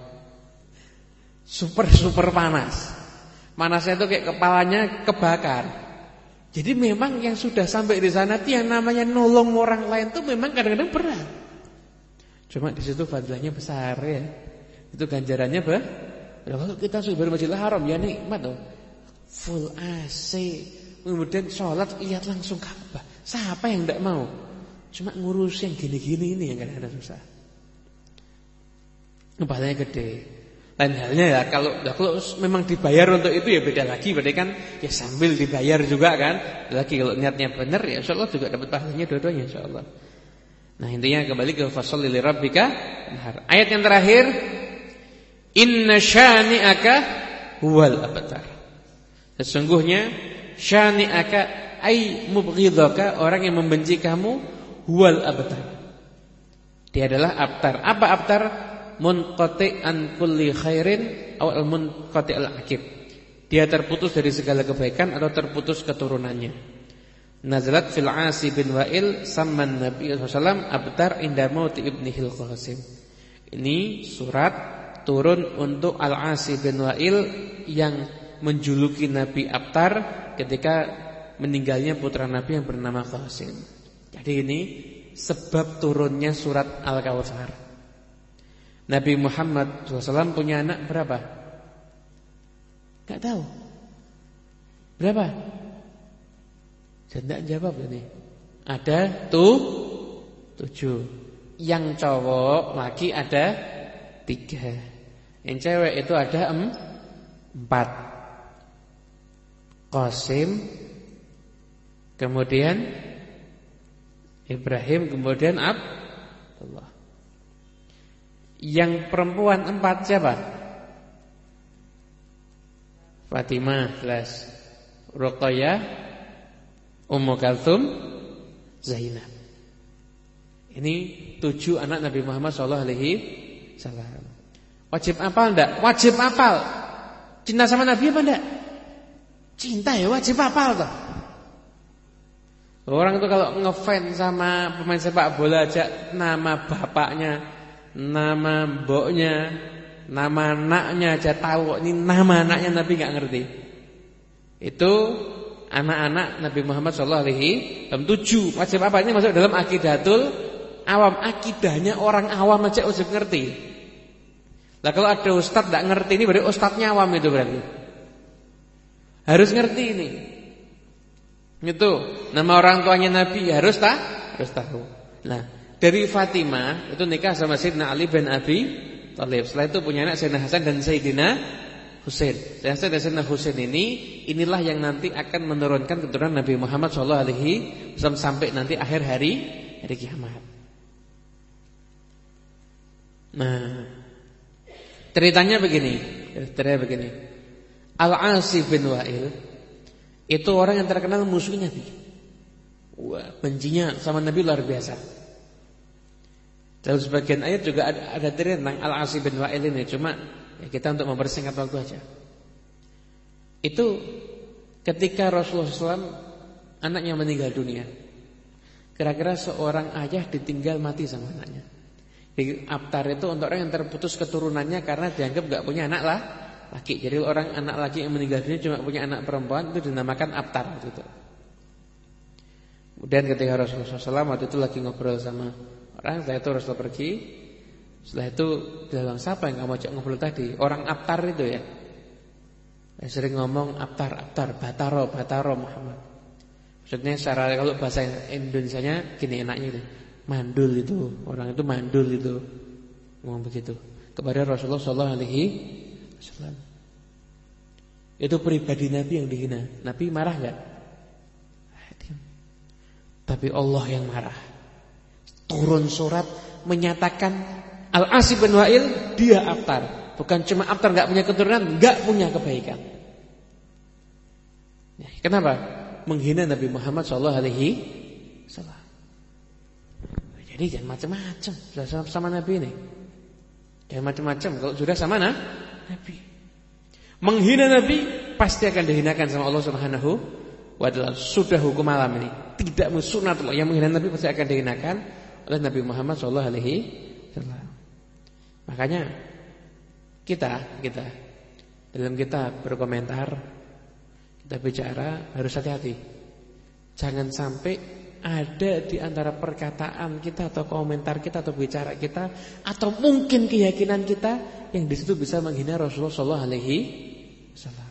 Super super panas. Panasnya itu kayak kepalanya kebakar. Jadi memang yang sudah sampai di sana itu yang namanya nolong orang lain itu memang kadang-kadang berat. Cuma di situ fadilahnya besar ya. Itu ganjarannya bah. Kalau kita sudah di Masjidil Haram ya nikmat tuh. Full A C. Kemudian sholat lihat langsung Ka'bah. Siapa yang tidak mau? Cuma ngurus yang gini-gini ini yang kadang-kadang susah. Pahalanya gede. Lain halnya ya kalau kalau memang dibayar untuk itu ya beda lagi. Berarti kan ya sambil dibayar juga kan. Lagi kalau niatnya benar ya insyaallah juga dapat pahalanya dua-duanya insyaallah. Nah intinya kembali ke fasholli li rabbika. Ayat yang terakhir, inna syani'aka huwal abtar. Sesungguhnya syani'aka ay mubghidaka, orang yang membenci kamu, huwal abtar. Dia adalah abtar. Apa abtar? Munqati an kulli khairin aw al munqati al akib. Dia terputus dari segala kebaikan atau terputus keturunannya. Nazalat fil Asi bin Wa'il samman Nabi sallallahu alaihi wasallam abtar inda mauti ibnihil Qasim. Ini surat turun untuk Al-Asi bin Wa'il yang menjuluki Nabi Abtar ketika meninggalnya putra Nabi yang bernama Qasim. Jadi ini sebab turunnya surat Al-Kautsar. Nabi Muhammad sallallahu alaihi wasallam punya anak berapa? Gak tahu. Berapa? Saya tidak jawab ini. Ada tuh tujuh. Yang cowok laki ada tiga. Yang cewek itu ada em, empat. Qasim, kemudian Ibrahim, kemudian Abdullah. Yang perempuan empat siapa? Fatimah jelas, Ruqayyah, Ummu Kalthum, Zainab. Ini tujuh anak Nabi Muhammad shallallahu alaihi wasallam. Wajib apal enggak? Wajib apal. Cinta sama Nabi apa enggak? Cinta ya wajib apal toh. Orang itu kalau ngefans sama pemain sepak bola aja nama bapaknya, nama mboknya, nama anaknya aja tahu. Ini nama anaknya Nabi enggak ngerti. Itu anak-anak Nabi Muhammad shallallahu alaihi wasallam. Tujuh wajib apa ini masuk dalam akidatul awam. Akidahnya orang awam aja wajib ngerti. Lah kalau ada ustaz tidak ngerti ini berarti ustaznya awam itu berarti. Harus ngerti ini. Itu nama orang tuanya Nabi harus tak harus tahu. Nah dari Fatimah itu nikah sama Sayyidina Ali bin Abi Thalib. Setelah itu punya anak Sayyidina Hasan dan Sayyidina Husain. Hasan dan Sayyidina Husain ini inilah yang nanti akan menurunkan keturunan Nabi Muhammad shallallahu alaihi wasallam sampai nanti akhir hari hari kiamat. Nah, ceritanya begini, ceritanya begini. Al-Asi bin Wa'il itu orang yang terkenal musuh Nabi. Wah, bencinya sama Nabi luar biasa. Dalam sebagian ayat juga ada, ada tentang Al-Asi bin Wa'il ini. Cuma ya kita untuk mempersingkat waktu aja. Itu ketika Rasulullah shallallahu alaihi wasallam anaknya meninggal dunia. Kira-kira seorang ayah ditinggal mati sama anaknya. Jadi Abtar itu untuk orang yang terputus keturunannya karena dianggap gak punya anak lah laki. Jadi orang anak laki yang meninggal dunia cuma punya anak perempuan itu dinamakan Abtar gitu. Kemudian ketika Rasulullah shallallahu alaihi wasallam waktu itu lagi ngobrol sama orang, setelah itu Rasulullah pergi. Setelah itu dalam siapa yang kamu ajak ngobrol tadi? Orang Abtar itu ya. Saya sering ngomong Abtar, Abtar, Bataro, Bataro Muhammad. Maksudnya secara kalau bahasa Indonesianya gini enaknya itu. Mandul itu, orang itu mandul itu. Ngomong begitu kepada Rasulullah shallallahu alaihi wasallam. Itu pribadi Nabi yang dihina. Nabi marah enggak? Tapi Allah yang marah. turun surat menyatakan Al-As bin Wa'il dia abtar. Bukan cuma abtar enggak punya keturunan, enggak punya kebaikan. Ya, kenapa? Menghina Nabi Muhammad shallallahu alaihi wasallam. Jadi jangan macam-macam sudah sama, sama Nabi ini. Jangan macam-macam kalau sudah sama nah, Nabi. Menghina Nabi pasti akan dihinakan sama Allah Subhanahu wa taala. Sudah hukum alam ini. Tidak sunatullah, yang menghina Nabi pasti akan dihinakan oleh Nabi Muhammad shallallahu alaihi wasallam. Makanya kita kita dalam kita berkomentar, kita bicara harus hati-hati. Jangan sampai ada di antara perkataan kita atau komentar kita atau bicara kita atau mungkin keyakinan kita yang di situ bisa menghina Rasulullah shallallahu alaihi wasallam.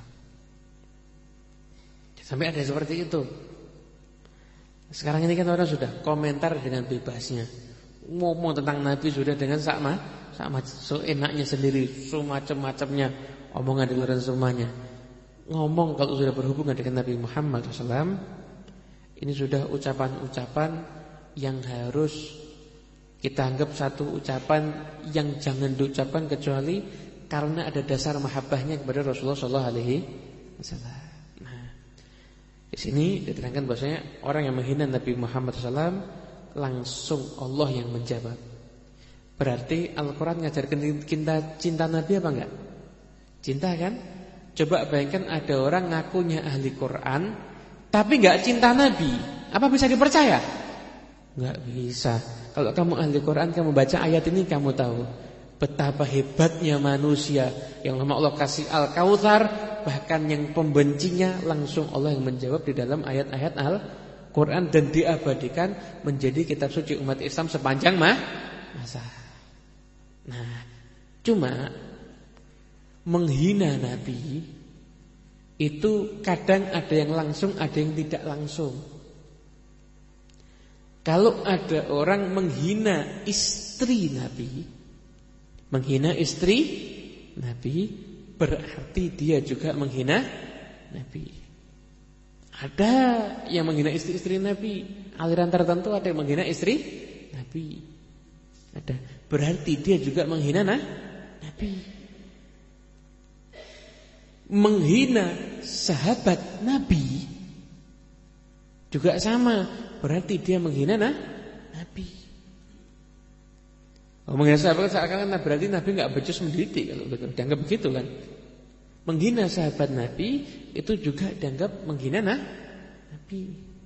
Sampai ada seperti itu. Sekarang ini kan orang sudah komentar dengan bebasnya, ngomong tentang Nabi sudah dengan sama sama seenaknya sendiri, semacam-macamnya omongan di luar semuanya. Ngomong kalau sudah berhubungan dengan Nabi Muhammad shallallahu alaihi wasallam, ini sudah ucapan-ucapan yang harus kita anggap satu ucapan yang jangan diucapkan kecuali karena ada dasar mahabbahnya kepada Rasulullah shallallahu alaihi wasallam. Nah, di sini diterangkan bahwasanya orang yang menghina Nabi Muhammad shallallahu alaihi wasallam langsung Allah yang menjawab. Berarti Al-Quran ngajarkan cinta, cinta Nabi apa enggak? Cinta kan? Coba bayangkan ada orang ngakunya ahli Quran tapi enggak cinta Nabi, apa bisa dipercaya? Enggak bisa. Kalau kamu ahli Quran, kamu baca ayat ini, kamu tahu betapa hebatnya manusia yang nama Allah kasih Al-Kautsar, bahkan yang pembencinya langsung Allah yang menjawab di dalam ayat-ayat Al-Quran dan diabadikan menjadi kitab suci umat Islam sepanjang mah masa. Nah, cuma menghina Nabi itu kadang ada yang langsung, ada yang tidak langsung. Kalau ada orang menghina istri Nabi, menghina istri Nabi, berarti dia juga menghina Nabi. Ada yang menghina istri-istri Nabi, aliran tertentu ada yang menghina istri Nabi. Ada. Berarti dia juga menghina nah, Nabi. Menghina sahabat Nabi juga sama, berarti dia menghina nah, Nabi. Oh, menghina sahabat seakan-akan berarti Nabi enggak becus mendidik, kalau begitu dianggap begitu kan. Menghina sahabat Nabi itu juga dianggap menghina nah, Nabi.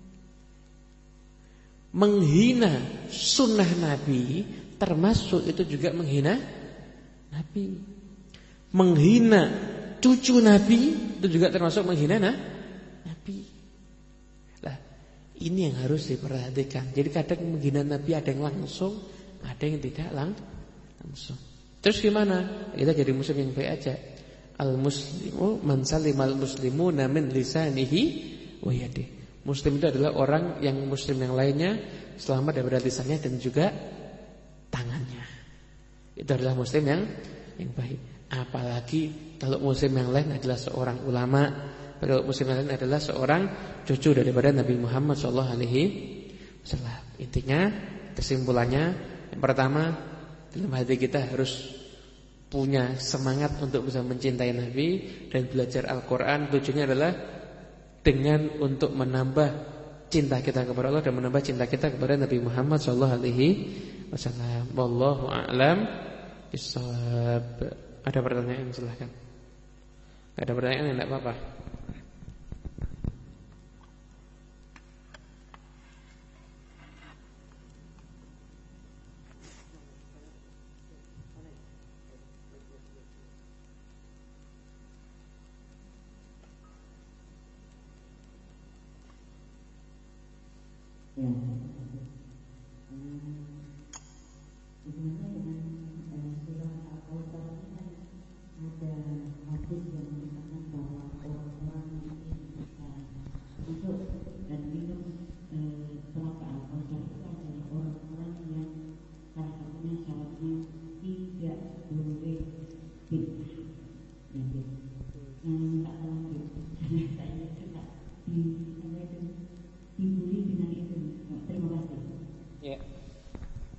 Menghina sunnah Nabi termasuk itu juga menghina Nabi. Menghina cucu Nabi itu juga termasuk menghina nah, Nabi. Lah, ini yang harus diperhatikan. Jadi kadang menghina Nabi ada yang langsung, ada yang tidak lang langsung. Terus gimana? Kita jadi muslim yang baik aja. Al-muslimu man salimal muslimuna min lisanihi wa yadihi. Muslim itu adalah orang yang muslim yang lainnya selamat daripada lisannya dan juga tangannya. Itu adalah muslim yang yang baik. Apalagi kalau muslim yang lain adalah seorang ulama, kalau muslim yang lain adalah seorang cucu daripada Nabi Muhammad shallallahu alaihi wasallam. Intinya, kesimpulannya, yang pertama, dalam hati kita harus punya semangat untuk bisa mencintai Nabi dan belajar Al-Quran. Tujuannya adalah dengan untuk menambah cinta kita kepada Allah dan menambah cinta kita kepada Nabi Muhammad shallallahu alaihi wasallam. Wallahu a'lam bishawab. Ada pertanyaan, silahkan. Ada pertanyaan, enggak apa-apa. Ya. Hmm. Sebenarnya dengan surah Al-Kautsar ini ada hadis yang mengatakan bahwa orang-orang ini bisa hidup dan minum telaga Al-Kautsar itu adalah orang-orang yang salah satunya syaratnya tidak boleh bid'ah. Jadi, yang tak lanjut, karena saya suka di dibully dengan itu. Terima kasih. Ya.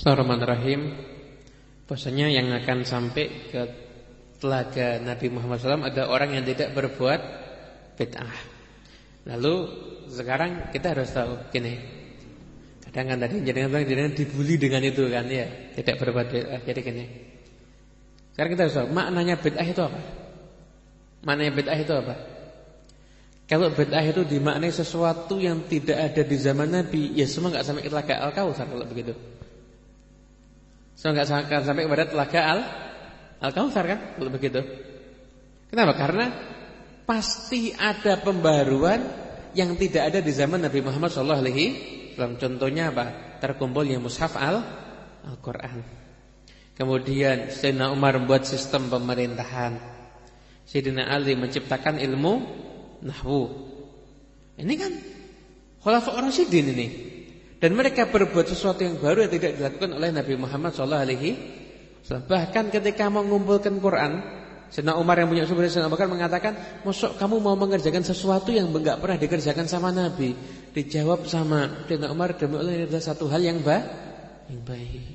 Bismillahirrahmanirrahim. Bahwasanya yang akan sampai ke telaga Nabi Muhammad shallallahu alaihi wasallam ada orang yang tidak berbuat bid'ah. Lalu sekarang kita harus tahu gini. Kadang kan tadi jangan jangan dibully dengan itu kan ya, tidak berbuat bid'ah. Jadi gini. Sekarang kita harus tahu maknanya bid'ah itu apa? Maknanya bid'ah itu apa? Kalau bid'ah itu dimaknai sesuatu yang tidak ada di zaman Nabi, ya semua enggak sampai ke telaga Al-Kautsar kalau begitu. Semua enggak sampai kepada telaga Al Al-Kautsar kan kalau begitu. Kenapa? Karena pasti ada pembaruan yang tidak ada di zaman Nabi Muhammad shallallahu alaihi wasallam. Contohnya apa? Terkumpulnya mushaf Al Al-Quran. Kemudian Sayyidina Umar membuat sistem pemerintahan. Sayyidina Ali menciptakan ilmu nahwu. Ini kan Khulafaur Rasyidin ini. Dan mereka berbuat sesuatu yang baru yang tidak dilakukan oleh Nabi Muhammad shallallahu alaihi wasallam. Bahkan ketika mengumpulkan Quran, Sayyidina Umar yang punya sumber Sayyidina Abu Bakar mengatakan, "Mosok kamu mau mengerjakan sesuatu yang enggak pernah dikerjakan sama Nabi?" Dijawab sama Sayyidina Umar, "Demi Allah ini adalah satu hal yang baik." Yang baik.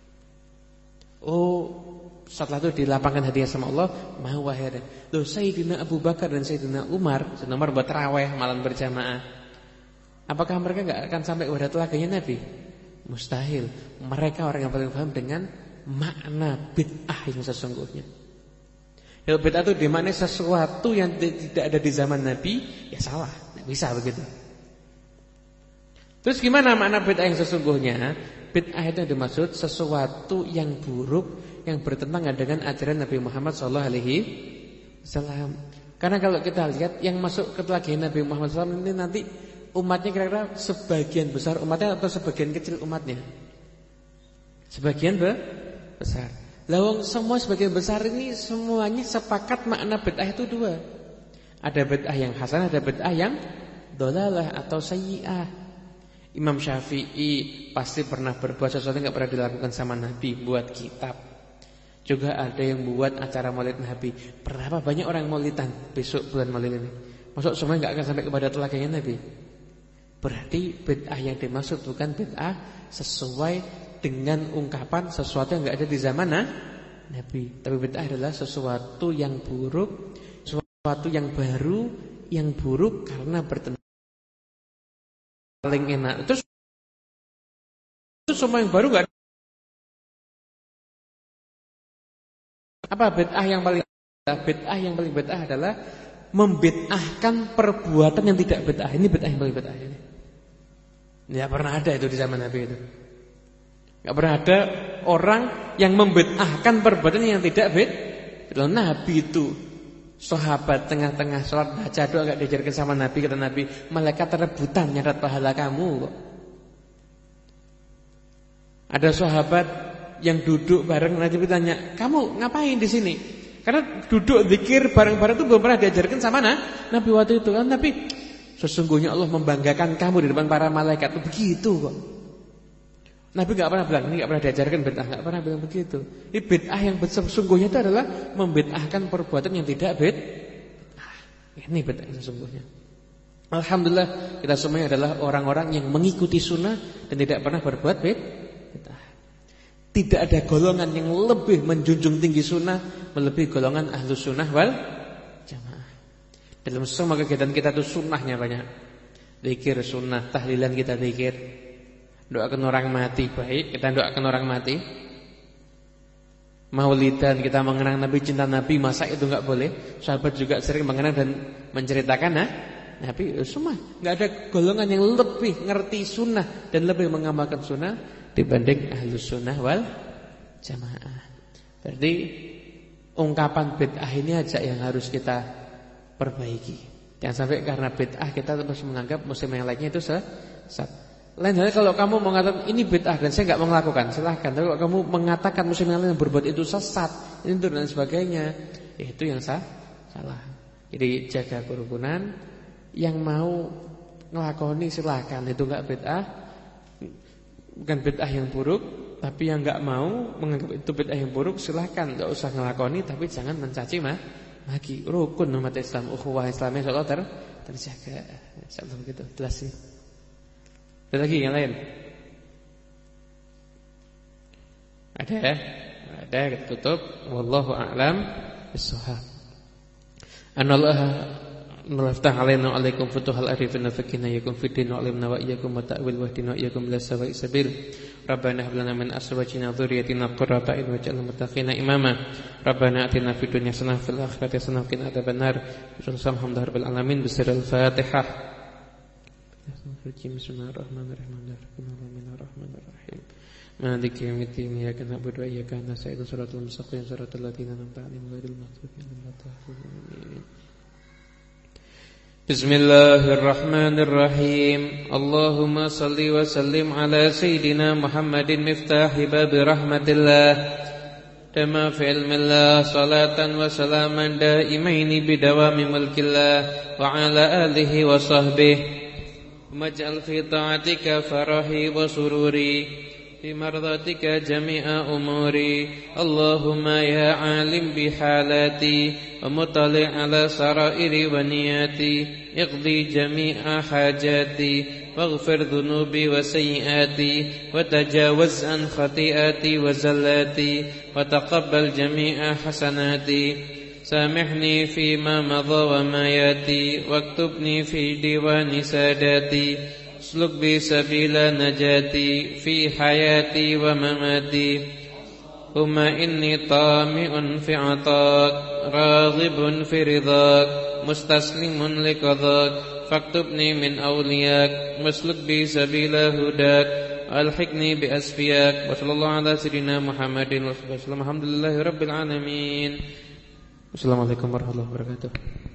Oh, setelah itu dilapangkan hadiah sama Allah, "Ma wahada." Loh, Sayyidina Abu Bakar dan Sayyidina Umar, Sayyidina Umar buat tarawih malam berjamaah. Apakah mereka enggak akan sampai kepada telaganya Nabi? Mustahil. Mereka orang yang paling paham dengan makna bid'ah yang sesungguhnya. Kalau bid'ah itu dimaknai sesuatu yang tidak ada di zaman Nabi, ya salah, tidak bisa begitu. Terus gimana makna bid'ah yang sesungguhnya? Bid'ah itu yang dimaksud sesuatu yang buruk yang bertentangan dengan ajaran Nabi Muhammad shallallahu alaihi wasallam. Karena kalau kita lihat yang masuk ke telaga Nabi Muhammad shallallahu alaihi wasallam ini nanti umatnya kira-kira sebagian besar umatnya atau sebagian kecil umatnya? Sebagian besar. Lawang semua sebagian besar ini semuanya sepakat makna bid'ah itu dua. Ada bid'ah yang hasanah, ada bid'ah yang dhalalah atau sayyi'ah. Imam Syafi'i pasti pernah berbuat sesuatu yang enggak pernah dilakukan sama Nabi, buat kitab. Juga ada yang buat acara Maulid Nabi. Berapa banyak orang maulidan besok bulan Maulid ini? Maksud semua enggak akan sampai kepada telaganya Nabi. Berarti bid'ah yang dimaksud bukan bid'ah sesuai dengan ungkapan sesuatu yang enggak ada di zaman nah, Nabi. Tapi bid'ah adalah sesuatu yang buruk, sesuatu yang baru, yang buruk karena bertentangan paling enak. Terus itu semua yang baru enggak ada. Apa bid'ah yang paling bid'ah yang paling bid'ah adalah membid'ahkan perbuatan yang tidak bid'ah. Ini bid'ah yang paling bid'ah ini. Tidak pernah ada itu di zaman Nabi itu. Tidak pernah ada orang yang membid'ahkan perbuatan yang tidak bid'ah. Nabi itu sahabat tengah-tengah sholat baca doa enggak diajarkan sama Nabi, kata Nabi, malaikat rebutan nyarat pahala kamu kok. Ada sahabat yang duduk bareng Nabi tanya, "Kamu ngapain di sini?" Karena duduk zikir bareng-bareng itu belum pernah diajarkan sama nah, Nabi waktu itu kan. Tapi sesungguhnya Allah membanggakan kamu di depan para malaikat. Begitu kok. Nabi enggak pernah bilang, ini enggak pernah diajarkan bid'ah, enggak pernah bilang begitu. Ini bid'ah yang sesungguhnya itu adalah membid'ahkan perbuatan yang tidak bid'ah. Ini bid'ah yang sesungguhnya. Alhamdulillah kita semuanya adalah orang-orang yang mengikuti sunnah dan tidak pernah berbuat bid'ah. Tidak ada golongan yang lebih menjunjung tinggi sunnah melebihi golongan ahlus sunnah wal jamaah. Dalam semua kegiatan kita itu sunnahnya banyak. Zikir sunnah, tahlilan kita zikir. Doakan orang mati baik, kita doakan orang mati. Maulidan kita mengenang Nabi, cinta Nabi, masa itu enggak boleh? Sahabat juga sering mengenang dan menceritakan nah, Nabi semua. Enggak ada golongan yang lebih ngerti sunnah dan lebih mengamalkan sunnah dibanding ahlus sunnah wal jamaah. Berarti ungkapan bid'ah ini aja yang harus kita perbaiki. Jangan sampai karena bid'ah kita terus menganggap muslim yang lainnya itu sesat. Lain halnya kalau kamu mengatakan ini bid'ah dan saya enggak mau melakukan, silahkan. Tapi kalau kamu mengatakan muslim yang lain yang berbuat itu sesat, ini dan sebagainya, itu yang sah, salah. Jadi jaga kerukunan. Yang mau ngelakoni silahkan, itu enggak bid'ah. Bukan bid'ah yang buruk. Tapi yang enggak mau menganggap itu bid'ah yang buruk, silahkan, enggak usah ngelakoni. Tapi jangan mencaci mah maki. Rukun umat Islam, ukhuwah Islamnya insyaallah ter terjaga. Insyaallah begitu, jelas sih. Ada lagi yang lain? Ada? Ada, kita tutup. Wallahu a'lam bissawab. Anallaha Nuftah alaina wa alaikum futuhal arifin fakina yakum fiddin wa alimna wa iyyakum wa ta'wil wahdina wa iyyakum ila sawa'i sabil. Rabbana hab lana min azwajina dzurriyyatina qurrata a'yun waj'alna muttaqina imama. Rabbana atina fid dunya hasanah fil akhirati hasanah wa qina adzabannar. Alhamdulillahi rabbil alamin. Bismillahil Fatihah. Bismillahirrahmanirrahim. Bismillahirrahmanirrahim. Maliki yaumiddin. Iyyaka na'budu wa iyyaka nasta'in. Shiratal mustaqim. Shiratal ladzina an'amta 'alaihim ghairil maghdubi 'alaihim waladdallin. Bismillahirrahmanirrahim. Allahumma salli wa sallim ala Sayyidina Muhammadin miftahi babi rahmatillah Dama fi ilmillah salatan wa salaman daimaini bidawami mulkillah wa ala alihi wa sahbihi Maj'al fi ta'atika farahi wa sururi Fi mardatika jami'a umuri Allahumma ya alim bihalati Wa mutali' ala sarairi wa niyati Iqdi jami'a hajati Waghfir dhunubi wa sayyiati Wa tajawaz an khati'ati wa zallati Wa taqabbal jami'a hasanati Samihni fima madha wa ma yati Waktubni fi diwani sadati Sluk bi sabila najati Fi hayati wa mamati Huma inni tami'un fi atak Raghibun fi ridhak Mustaslimun li qadhak Faktubni min awliyak Musluk bi sabila hudak Alhiqni bi asfiyak Wa sallallahu ala sayyidina Muhammadin Wa sallallahu alhamdulillahi rabbil alamin Wassalamualaikum warahmatullahi wabarakatuh.